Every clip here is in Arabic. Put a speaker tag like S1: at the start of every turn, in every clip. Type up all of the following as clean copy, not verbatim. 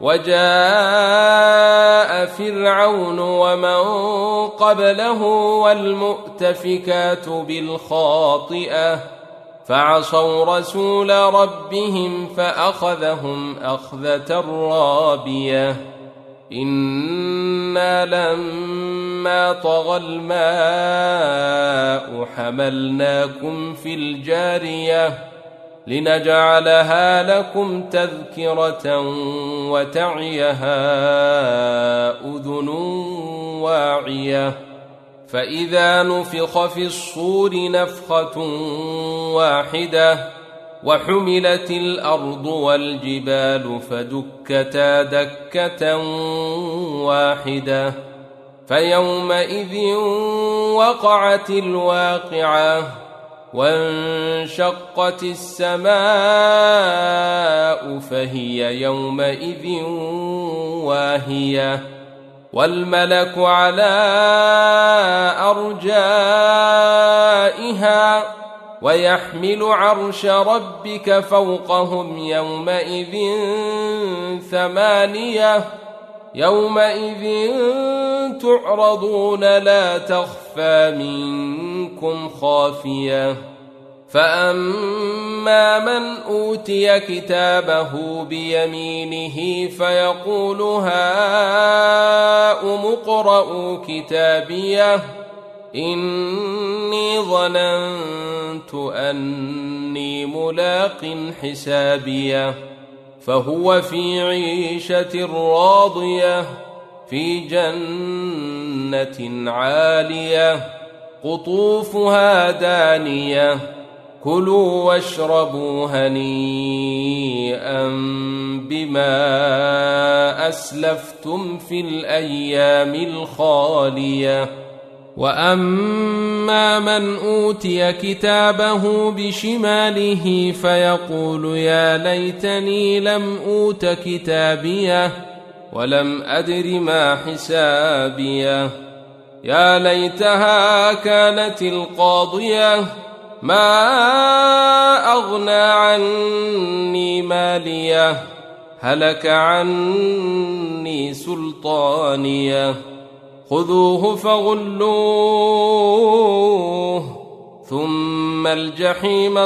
S1: وجاء فرعون ومن قبله والمؤتفكات بالخاطئة فعصوا رسول ربهم فأخذهم أخذة رابية إنا لما طغى الماء حملناكم في الجارية لنجعلها لكم تذكرة وتعيها أذن واعية فإذا نفخ في الصور نفخة واحدة وحملت الأرض والجبال فدكتا دكة واحدة فيومئذ وقعت الواقعة وانشقت السماء فهي يومئذ واهية والملك على أرجائها ويحمل عرش ربك فوقهم يومئذ ثمانية يومئذ تعرضون لا تخفى منكم خافية فأما من أوتي كتابه بيمينه فيقول هاؤم اقرءوا كتابيه إني ظننت أني ملاق حسابيه فهو في عيشة راضية في جنة عالية قطوفها دانية كلوا واشربوا هنيئا بما أسلفتم في الأيام الخالية وأما من أوتي كتابه بشماله فيقول يا ليتني لم أوت كتابيه ولم أدر ما حسابيه يا ليتها كانت القاضية ما أغنى عني ماليه هلك عني سلطانيه خذوه فغلوه ثم الجحيم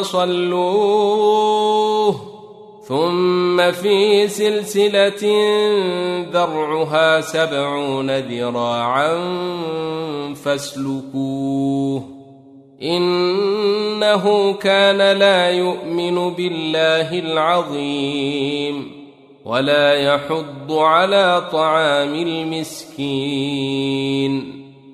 S1: صلوه ثم في سلسلة ذرعها 70 ذراعا فاسلكوه إنه كان لا يؤمن بالله العظيم ولا يحض على طعام المسكين